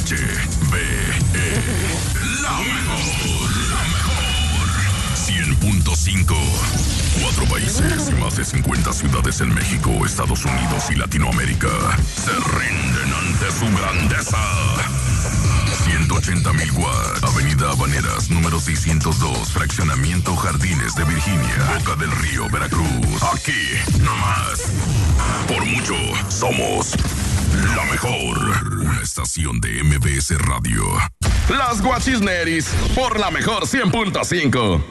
La mejor. 100.5. 4 países y más de 50 ciudades en México, Estados Unidos y Latinoamérica se rinden ante su grandeza. 180,000 watts, Avenida Habaneras, número 602, Fraccionamiento Jardines de Virginia, Boca del Río, Veracruz. Aquí, nomás. Por mucho, somos la mejor. Una estación de MBS Radio. Las Guachisneris, por la mejor 100.5.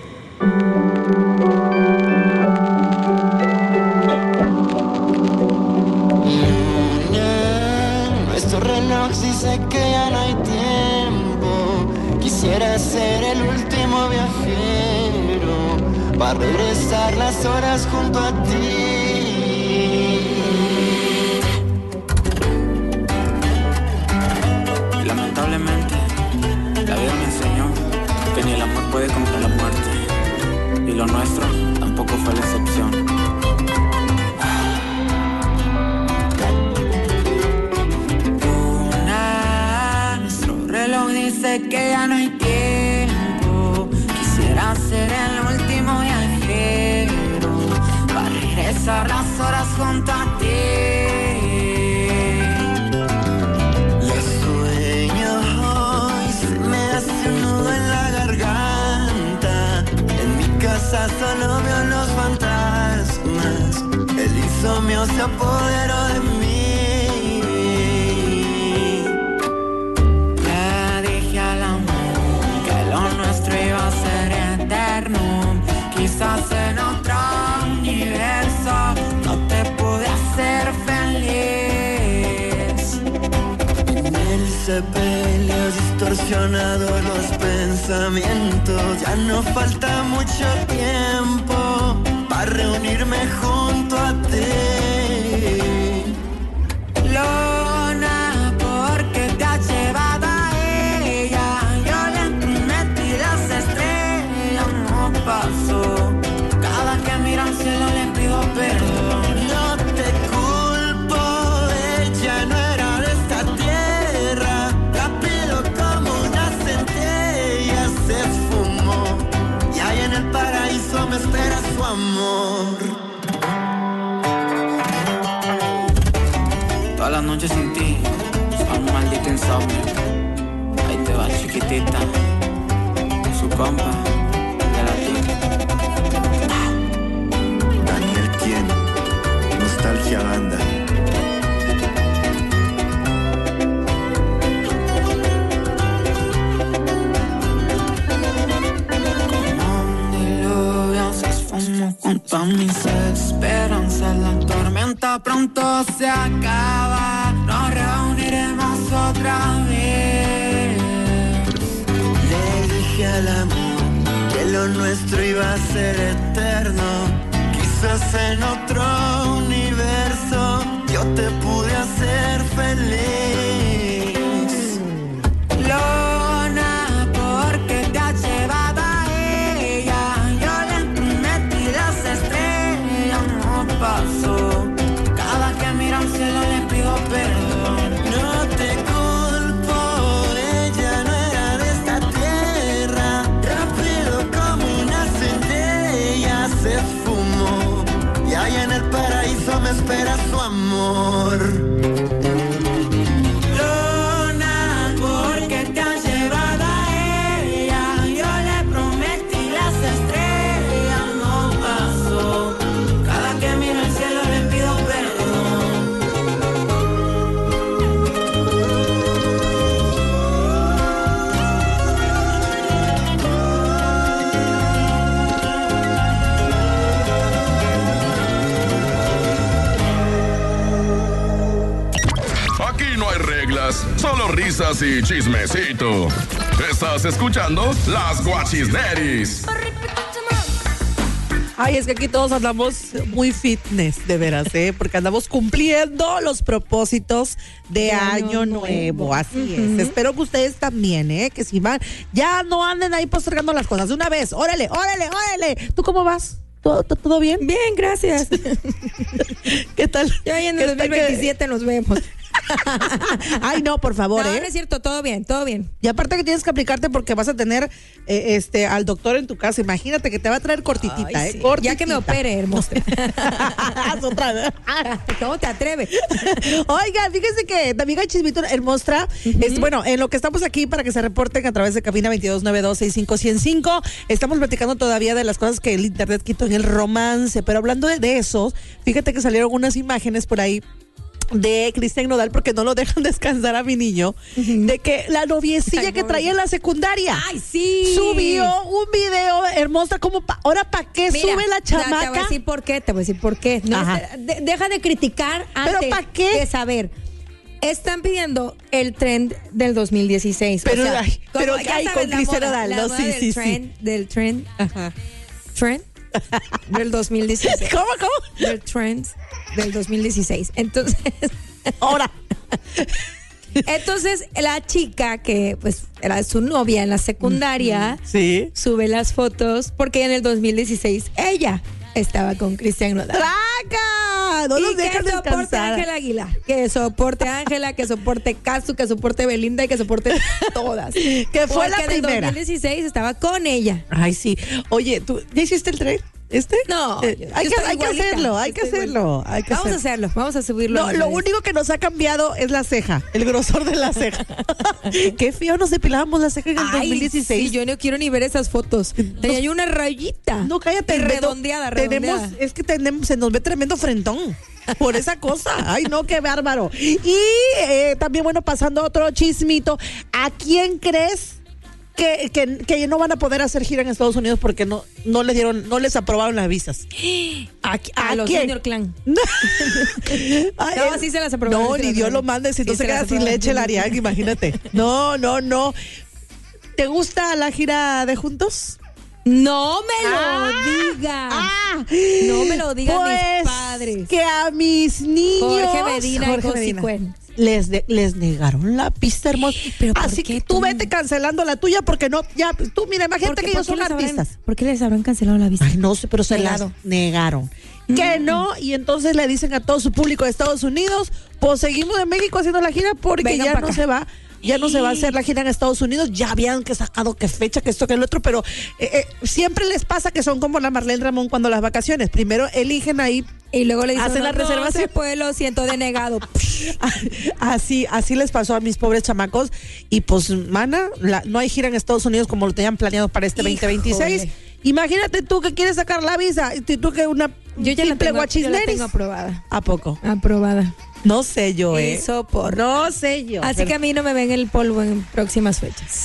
Nuestro reloj dice que ya no hay tiempo. Quisiera ser el último viajero para regresar las horas junto a ti. Lamentablemente, la vida me enseñó que ni el amor puede comprar la muerte. Y lo nuestro tampoco fue la excepción. Nuestro reloj dice que ya no hay tiempo. Quisiera ser el último viajero para regresar las horas junto a ti. Solo veo los fantasmas. El insomnio se apoderó de mí. Le dije al amor que lo nuestro iba a ser eterno. Quizás en otro universo no te pude hacer feliz. En el sepelio distorsionado los pensamientos. Ya no falta mucho tiempo para reunirme junto a ti. Luna, porque te has llevado a ella. Yo le prometí las estrellas, no pasó. Cada que miro al cielo le pido perdón. No te culpo, ella no era de esta tierra. Rápido como una centella se esfumó. Y ahí en el paraíso me espera su amor. Todas las noches sin ti son un maldito insomnio. Ahí te va chiquitita, su compa, de la tía. Daniel Tien, Nostalgia Banda. Junto a mis esperanzas, la tormenta pronto se acaba. Nos reuniremos otra vez. Le dije al amor que lo nuestro iba a ser eterno. Quizás en otro universo yo te pude hacer feliz. Luna, porque te has llevado a ella. Yo le prometí las estrellas, no pasó. Cada que miro al cielo le pido perdón. No te culpo, ella no era de esta tierra. Rápido como una centella se esfumó. Y ahí en el paraíso me espera su amor. Luna, porque te has llevado a ella. Yo le prometí las estrellas, no pasó. Cada que miro al cielo le pido perdón. Aquí no hay reglas, solo risas y chismecito. Estás escuchando Las Guachisneris. Ay, es que aquí todos andamos muy fitness, de veras, porque andamos cumpliendo los propósitos de Año Nuevo. Así es. Espero que ustedes también, que si van, ya no anden ahí postergando las cosas de una vez. Órale, órale, órale. ¿Tú cómo vas? ¿Todo bien? Bien, gracias. ¿Qué tal? Ya en el 2027 nos vemos. Ay, no, por favor, No, no es cierto, todo bien, todo bien. Y aparte que tienes que aplicarte porque vas a tener al doctor en tu casa. Imagínate que te va a traer cortitita, Ay, sí. Cortitita. Ya que me opere, hermosa. Haz otra vez. ¿Cómo te atreves? Oiga, fíjense que también hay chismito hermosa. Bueno, en lo que estamos aquí para que se reporten a través de cabina 2292651005, estamos platicando todavía de las cosas que el internet quitó en el romance, pero hablando de eso, fíjate que salieron unas imágenes por ahí de Cristian Nodal, porque no lo dejan descansar a mi niño, de que la noviecilla que traía en la secundaria, ¡ay, sí! subió un video hermosa, como ahora ¿para qué Mira, sube la chamaca? Te voy a decir por qué, No, Ajá. deja de criticar ¿Pero antes pa' qué? de saber. Están pidiendo el trend del 2016. Pero, o sea, ay, como pero ya ay, sabes, con la Cristian moda, Nodal, la no, moda sí, del sí, trend, del trend, trend del 2016. ¿Cómo? Del trend del 2016. Entonces, Ahora. entonces la chica que pues era su novia en la secundaria, Sí. sube las fotos porque en el 2016 ella estaba con Cristian Nodal. ¡Traca! No los Y que dejan soporte descansar. Ángela Aguilar, que soporte Ángela, que soporte Casu, que soporte Belinda y que soporte todas. Que fue la Porque en el primera. 2016 estaba con ella. Ay, sí. Oye, ¿tú ya hiciste el tren? No, hay yo que estoy igualita, hacerlo, hay que estoy hacerlo. Vamos a hacerlo, vamos a subirlo. No, a las lo redes. único que nos ha cambiado es la ceja, el grosor de la ceja. Qué feo nos depilábamos la ceja en el Ay, 2016. sí, yo no quiero ni ver esas fotos. Tenía una rayita. No, cállate. Y Beto. redondeada. Se nos ve tremendo frentón por esa cosa. Ay, no, qué bárbaro. Y también, bueno, pasando a otro chismito. ¿A quién crees que no van a poder hacer gira en Estados Unidos porque no les aprobaron las visas? A los quién? Junior Clan. Ay, No, sí se las aprobaron. No, sí se ni las Dios lo aprobaron. mande, si Sí no se se queda las sin aprobaron. leche el Arián, imagínate. No. ¿Te gusta la gira de Juntos? No me lo digas. No me lo digan pues, mis padres. Que a mis niños Jorge Medina y Josi Cuen. les negaron la pista hermosa. ¿Pero por Así qué que tú tú? vete cancelando la tuya porque no, ya, tú mira, imagínate que ellos son artistas. ¿Por qué les habrán cancelado la visa? Ay, no sé, pero se Negado. las negaron. Que no, y entonces le dicen a todo su público de Estados Unidos, pues seguimos en México haciendo la gira porque Vengan ya pa' no acá. se va. Ya no se va a hacer la gira en Estados Unidos, ya habían que sacado qué fecha, que esto, que el otro, pero siempre les pasa que son como la Marlene Ramón cuando las vacaciones. Primero eligen ahí, Y luego le dicen, hacen la reservación. Pues lo siento, denegado. así les pasó a mis pobres chamacos. Y pues, mana, no hay gira en Estados Unidos como lo tenían planeado para este Híjole. 2026. Imagínate tú que quieres sacar la visa, y tú que una Yo ya la simple tengo, guachisneris. aprobada. ¿A poco? Aprobada. No sé yo, Eso por. No sé yo. Así que a mí no me ven el polvo en próximas fechas.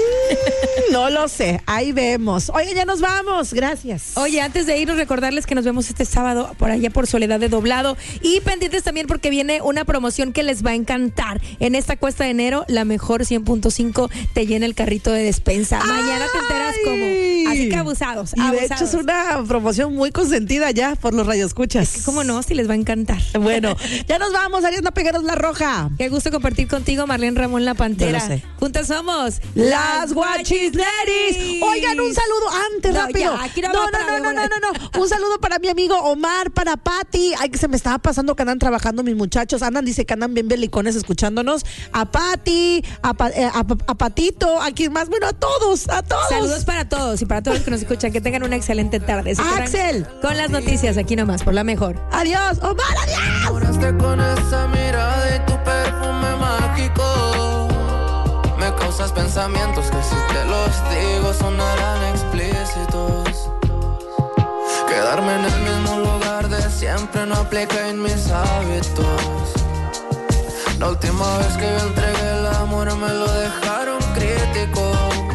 No lo sé, ahí vemos. Oye, ya nos vamos, gracias. Oye, antes de irnos, recordarles que nos vemos este sábado por allá por Soledad de Doblado. Y pendientes también porque viene una promoción que les va a encantar. En esta cuesta de enero, la mejor 100.5 te llena el carrito de despensa. Mañana te enteras cómo. Así que abusados. Y de hecho abusados. es una promoción muy consentida ya por los radioescuchas. ¿Cómo no? Si les va a encantar. Bueno, ya nos vamos, Ariadna Pegueros La Roja. Qué gusto compartir contigo, Marlene Ramón La Pantera. Yo lo sé. Juntas somos Las Guachisleris. Oigan, un saludo antes, No, rápido. ya, aquí no No. va para Un saludo para mi amigo Omar, para Pati. Ay, que se me estaba pasando que andan trabajando mis muchachos. Dice que andan bien belicones escuchándonos. A Pati, a Patito, a quien más, bueno, a todos. Saludos para todos y para todos los que nos escuchan. Que tengan una excelente tarde. Se quedan Axel. con las noticias aquí nomás, por la mejor. Adiós, Omar, adiós. Enamoraste con esa mirada y tu perfume mágico. Me causas pensamientos que si te los digo sonarán explícitos. Quedarme en el mismo lugar de siempre no aplica en mis hábitos. La última vez que yo entregué el amor me lo dejaron crítico.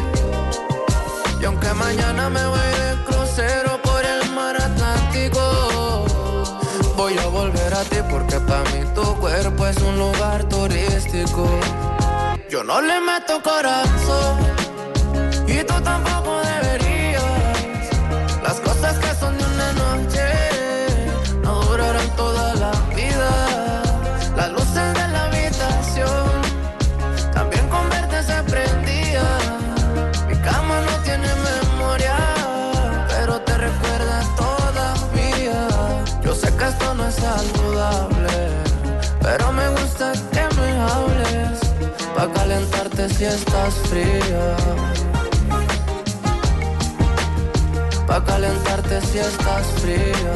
Y aunque mañana me voy de crucero por el mar Atlántico, voy a volver a ti porque para mí tu cuerpo es un lugar turístico. Yo no le meto corazón y tú tampoco deberías. Las cosas que son de una noche no durarán toda la vida. Las luces de la habitación también con verte se prendían. Mi cama no tiene memoria, pero te recuerda todavía. Yo sé que esto no es saludable, pero me gusta que calentarte si estás fría. Pa' calentarte si estás fría.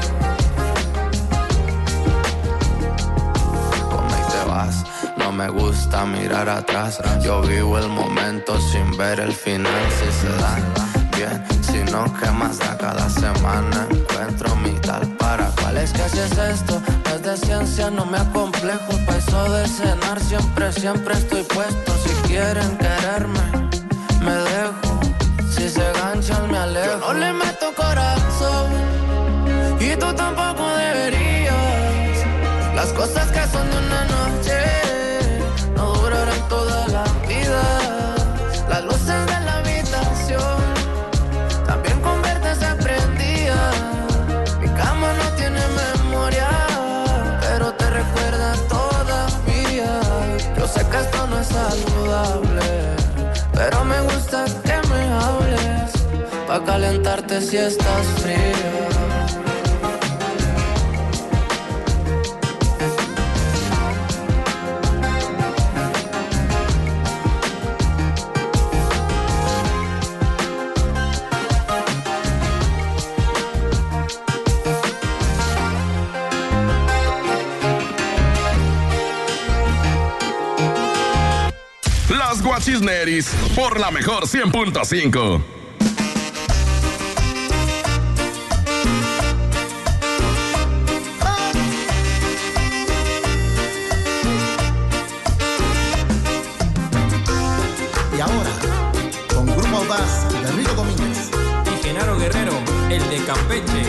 Come y te vas, no me gusta mirar atrás. Yo vivo el momento sin ver el final. Si se da bien, si no, ¿qué más da? Cada semana encuentro mi tal para cuál. Es que si es esto, no es de ciencia, no me acomplejo. Pa' eso de cenar siempre, siempre estoy puesto. Si quieren quererme, me dejo. Si se ganchan me alejo. Yo no le meto corazón y tú tampoco deberías. Las cosas que son de una noche no durarán toda la vida. Las luces de la habitación también con verte se prendía. Mi cama no tiene memoria, pero te recuerda todavía. Yo sé que esto no es saludable, pero me gusta que me hables, pa' calentarte si estás fría. Las Guachisneris por la mejor 100.5. Y ahora, con Grupo Audaz de Rico Domínguez y Genaro Guerrero, el de Campeche.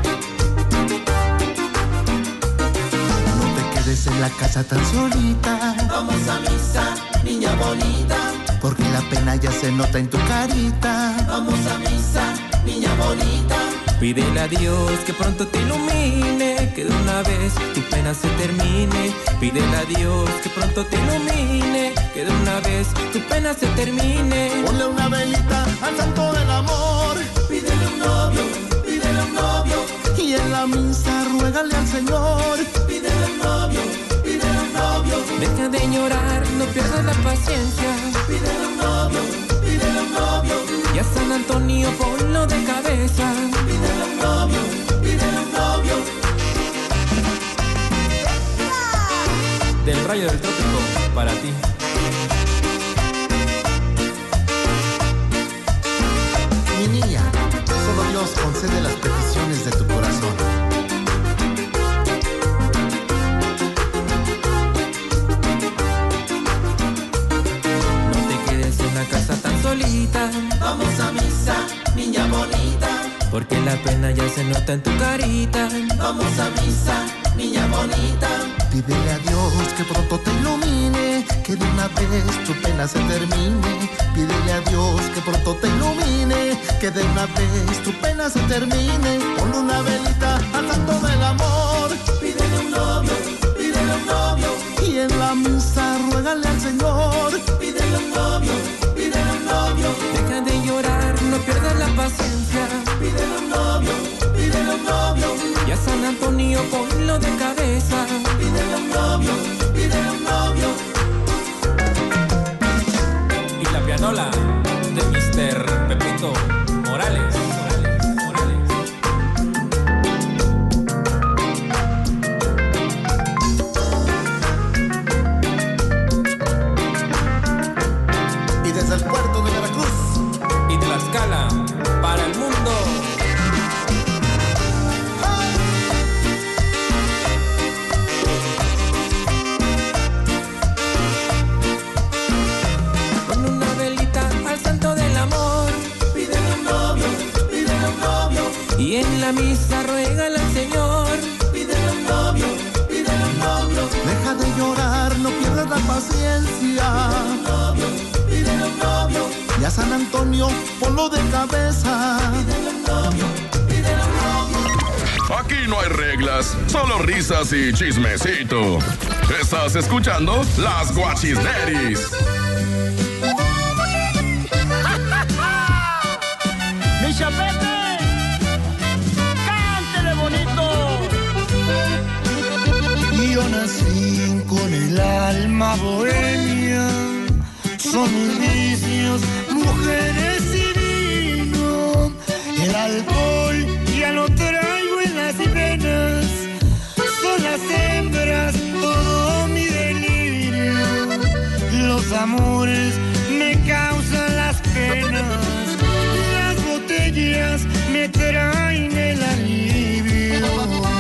No te quedes en la casa tan solita. Vamos a misa, niña bonita. Porque la pena ya se nota en tu carita. Vamos a misa, niña bonita. Pídele a Dios que pronto te ilumine, que de una vez tu pena se termine. Pídele a Dios que pronto te ilumine, que de una vez tu pena se termine. Ponle una velita al santo del amor. Pídele un novio, pídele un novio. Y en la misa ruégale al Señor. Pídele un novio, pídele un novio. Deja de llorar, no pierdas la paciencia. Pídele un novio, pídele un novio. Y a San Antonio ponlo de cabeza. Pídele un novio, pídele un novio. Del Rayo del Trópico, para ti. Mi niña, solo Dios concede las peticiones de tu corazón. No te quedes en la casa tan solita. Vamos a misa, niña bonita. Porque la pena ya se nota en tu carita. Vamos a misa, niña bonita. Pídele a Dios que pronto te ilumine, que de una vez tu pena se termine. Pídele a Dios que pronto te ilumine, que de una vez tu pena se termine. Ponle una velita al santo del amor. Pídele un novio, pídele un novio. Y en la misa ruégale al Señor. Pídele un novio, pídele un novio. Deja de llorar, no pierdas la paciencia. Pídele un novio, pídele un novio. Y a San Antonio ponlo de cabeza. Pídele un novio, pídele un novio. Y la pianola de Mr. Pepito Morales. Y desde el puerto de Veracruz y Tlaxcala para el mundo. Con una velita al santo del amor. Pídele un novio, pídele un novio. Y en la misa ruégale al Señor. Pídele un novio, pídele un novio. deja de llorar, no pierdas la paciencia. Pídele un novio, Y a San Antonio ponlo de cabeza. pídele un novio, pídele un novio. Aquí no hay reglas, solo risas y chismecito. Estás escuchando Las Guachisneris. ¡Mi chapete! ¡Cántele bonito! Yo nací con el alma bohemia, son mis vicios, mujeres y vino. El alcohol ya lo traigo en las venas, son las hembras todo mi delirio. Los amores me causan las penas, las botellas me traen el alivio.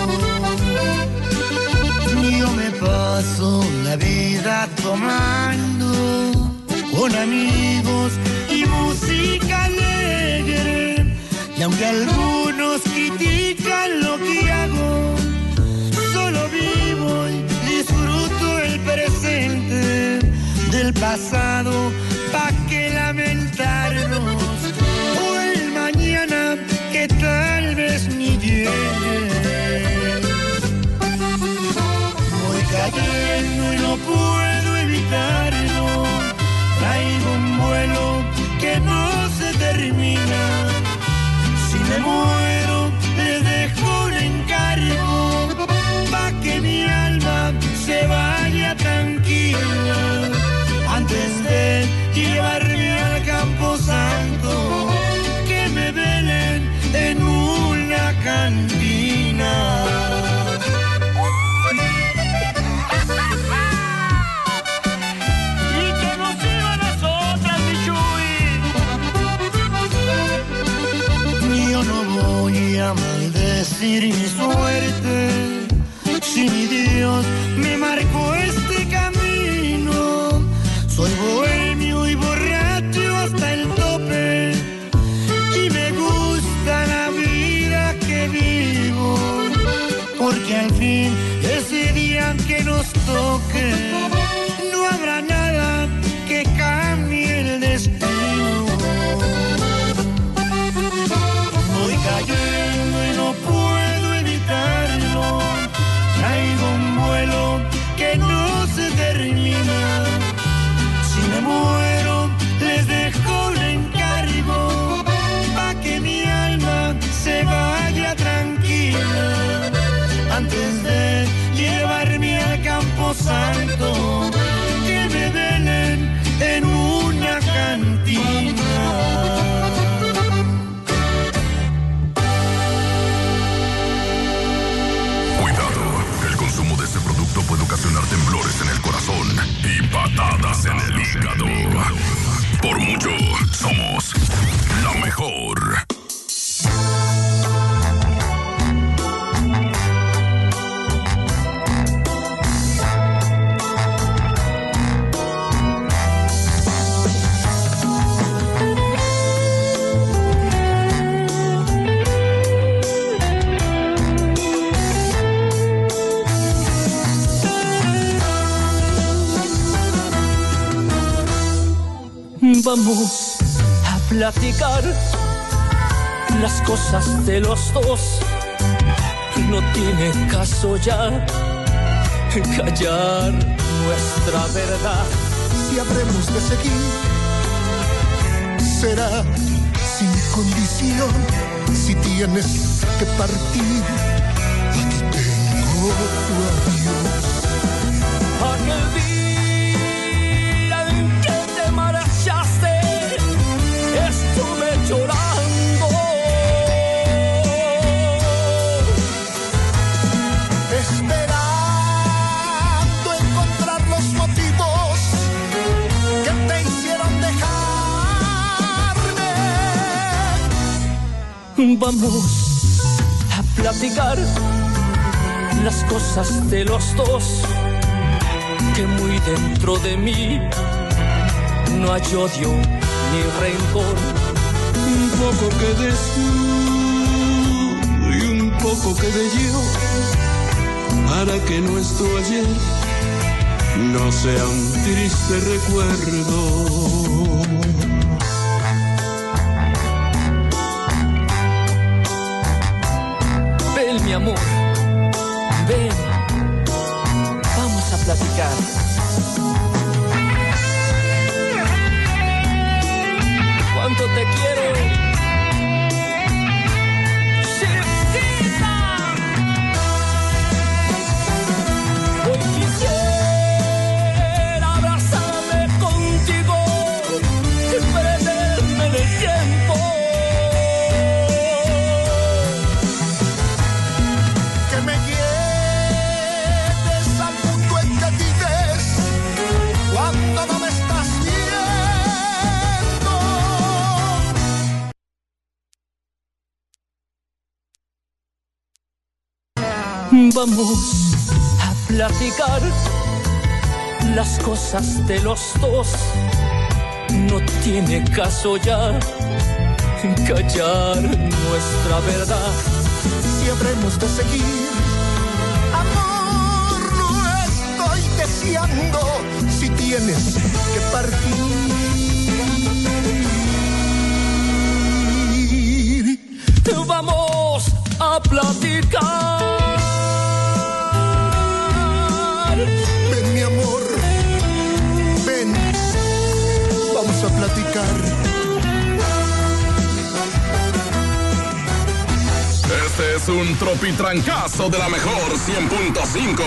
Yo me paso la vida tomando con amigos y música alegre. Y aunque algunos critican lo que hago, solo vivo y disfruto el presente. Del pasado, ¿pa' qué lamentarnos? O el mañana que tal vez ni llegue. Voy cayendo y no puedo evitarlo. Traigo un vuelo que no se termina. Si me muero, les dejo un encargo, pa' que mi alma se vaya tranquila. Antes de llevarme al camposanto, que me velen en una cantina. Y que nos sigan las otras, mi Chuy. Yo no voy a maldecir mi suerte, si mi Dios me marcó este camino. Soy bohemio y borracho hasta el tope, y me gusta la vida que vivo, porque al fin ese día que nos toque no habrá nada que cambie el destino. Voy cayendo y no puedo evitarlo. Traigo un vuelo que no se termina. Si me muero, les dejo un encargo, pa' que mi alma se vaya tranquila. Antes de llevarme al camposanto, que me velen en una cantina. Puede ocasionar temblores en el corazón y patadas en el hígado. Por mucho, somos la mejor. Vamos a platicar las cosas de los dos. No tiene caso ya callar nuestra verdad. Si habremos de seguir, será sin condición. Si tienes que partir, aquí tengo tu adiós. Aquel día en que te marchaste, estuve llorando, esperando encontrar los motivos que te hicieron dejarme. Vamos a platicar las cosas de los dos, que muy dentro de mí no hay odio ni rencor. Un poco quedes tú y un poco quedé yo, para que nuestro ayer no sea un triste recuerdo. Ven, mi amor, ven, vamos a platicar. Cuánto te quiero, chiquita. Hoy quisiera abrazarme contigo Vamos a platicar las cosas de los dos. No tiene caso ya callar nuestra verdad. Siempre hemos de seguir. Amor, no estoy deseando si tienes que partir. Vamos a platicar. Ven, mi amor, ven, vamos a platicar. Este es un tropitrancazo de la mejor 100.5.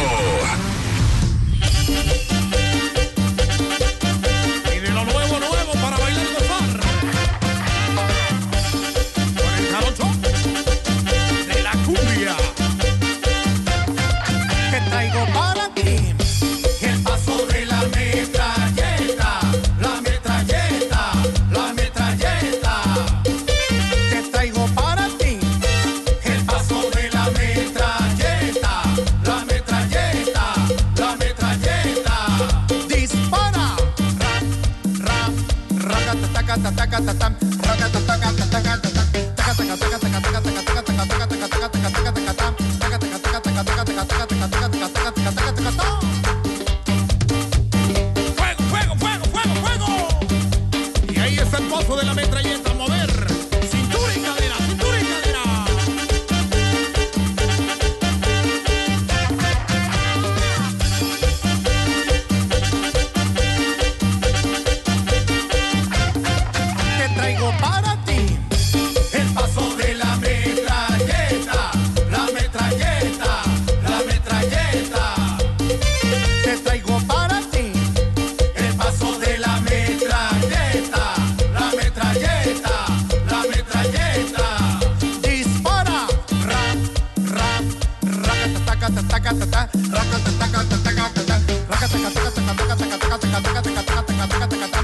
Y de lo nuevo para bailar y gozar. Con el jarocho de la cumbia. Te traigo para ti el paso de la metralleta, la metralleta, la metralleta. Te traigo para ti el paso de la metralleta, la metralleta, la metralleta. Dispara, rap, ragata, tacata, tacata, tam, ragata, tacata, tacata, tam, tacata, tacata, tacata, tacata, tacata, tacata, tacata, ¡Fuego, fuego, fuego, fuego, fuego! Y ahí está el pozo de la metralleta. Mover cintura y cadera, cintura y cadera. te traigo para ti el paso de la metralleta, la metralleta, la metralleta. Te traigo para ti el paso de la metralleta, la metralleta, la metralleta. Dispara, rap, rap, racata, tacata, tacata, ta, racata, tacata, tacata, ta, racata, tacata, tacata, tacata, tacata, tacata, tacata, tacata, tacata,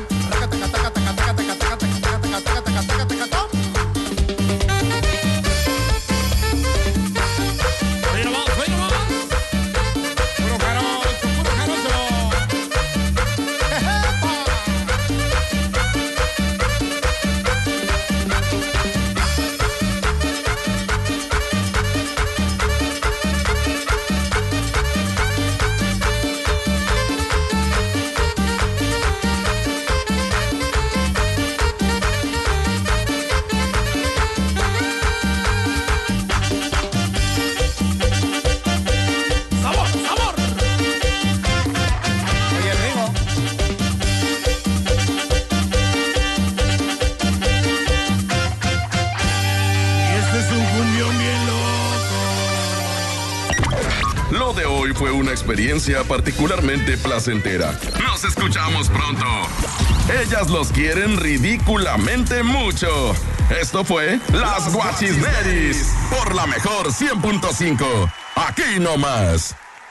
Lo de hoy fue una experiencia particularmente placentera. Nos escuchamos pronto. Ellas los quieren ridículamente mucho. Esto fue Las Guachisneris por la mejor 100.5. Aquí nomás.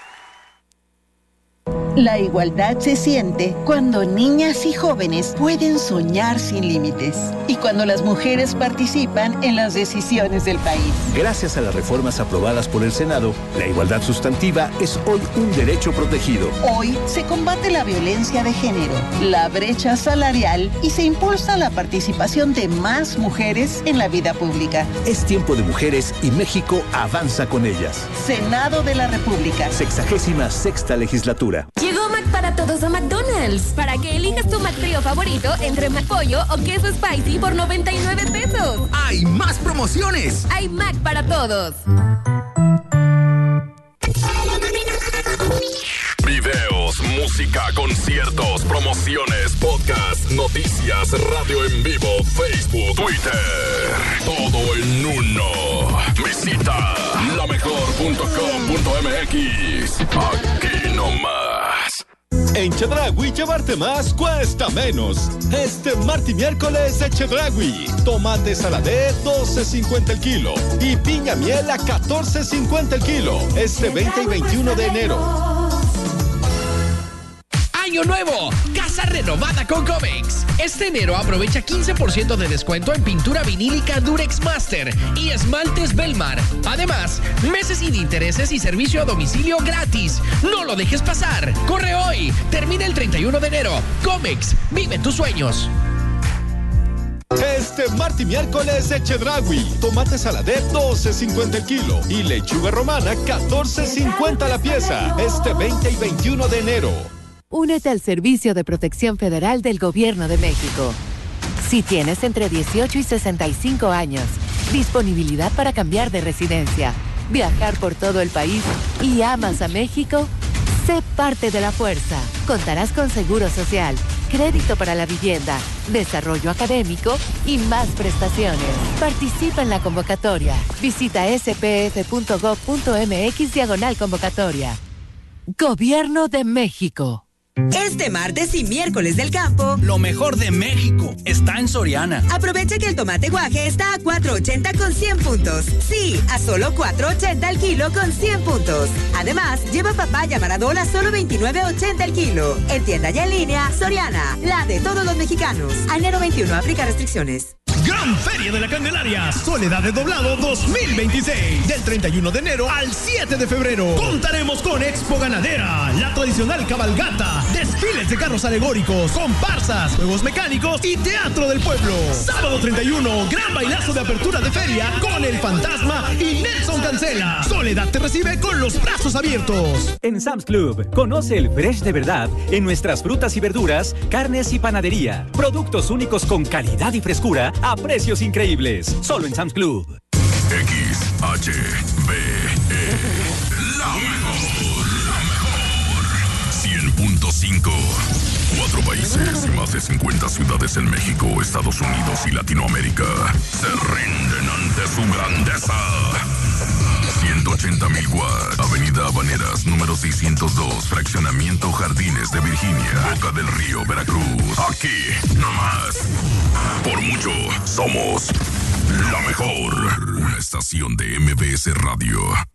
La igualdad se siente cuando niñas y jóvenes pueden soñar sin límites y cuando las mujeres participan en las decisiones del país. Gracias a las reformas aprobadas por el Senado, la igualdad sustantiva es hoy un derecho protegido. Hoy se combate la violencia de género, la brecha salarial y se impulsa la participación de más mujeres en la vida pública. Es tiempo de mujeres y México avanza con ellas. Senado de la República. 66ª legislatura. Llegó Mac para todos a McDonald's. Para que elijas tu McTrio favorito entre McPollo o queso spicy por 99 pesos. ¡Hay más promociones! Hay Mac para todos. Videos, música, conciertos, promociones, podcast, noticias, radio en vivo, Facebook, Twitter. Todo en uno. Visita lamejor.com.mx. Aquí nomás. En Chedraui llevarte más cuesta menos. Este martes y miércoles de Chedraui. Tomate saladé 12.50 el kilo y piña miel a 14.50 el kilo. Este 20 y 21 de enero. Año nuevo, casa renovada con Comex. Este enero aprovecha 15% de descuento en pintura vinílica Durex Master y esmaltes Belmar. Además, meses sin intereses y servicio a domicilio gratis. No lo dejes pasar. Corre hoy. Termina el 31 de enero. Comex, vive tus sueños. Este martes y miércoles de Chedraui, tomate saladet 12.50 el kilo y lechuga romana 14.50 la pieza. Este 20 y 21 de enero. Únete al Servicio de Protección Federal del Gobierno de México. Si tienes entre 18 y 65 años, disponibilidad para cambiar de residencia, viajar por todo el país y amas a México, sé parte de la fuerza. Contarás con seguro social, crédito para la vivienda, desarrollo académico y más prestaciones. Participa en la convocatoria. Visita spf.gov.mx/convocatoria. Gobierno de México. Este martes y miércoles del campo, lo mejor de México está en Soriana. Aprovecha que el tomate guaje está a $4.80 con 100 puntos. Sí, a solo $4.80 el kilo con 100 puntos. Además, lleva papaya Maradol a solo $29.80 el kilo. En tienda y en línea, Soriana, la de todos los mexicanos. A enero 21, aplica restricciones. Gran Feria de la Candelaria, Soledad de Doblado 2026. Del 31 de enero al 7 de febrero. Contaremos con Expo Ganadera, la tradicional cabalgata, desfiles de carros alegóricos, comparsas, juegos mecánicos y teatro del pueblo. Sábado 31, gran bailazo de apertura de feria con El Fantasma y Nelson Cancela. Soledad te recibe con los brazos abiertos. En Sam's Club, conoce el fresh de verdad en nuestras frutas y verduras, carnes y panadería. Productos únicos con calidad y frescura a precios increíbles. Solo en Sam's Club. XHBE. La mejor. 100.5. 4 países y más de 50 ciudades en México, Estados Unidos y Latinoamérica se rinden ante su grandeza. 180,000 watts. Avenida Habaneras, número 602, Fraccionamiento Jardines de Virginia, Boca del Río, Veracruz. Aquí, nomás. Por mucho, somos la mejor. Una estación de MBS Radio.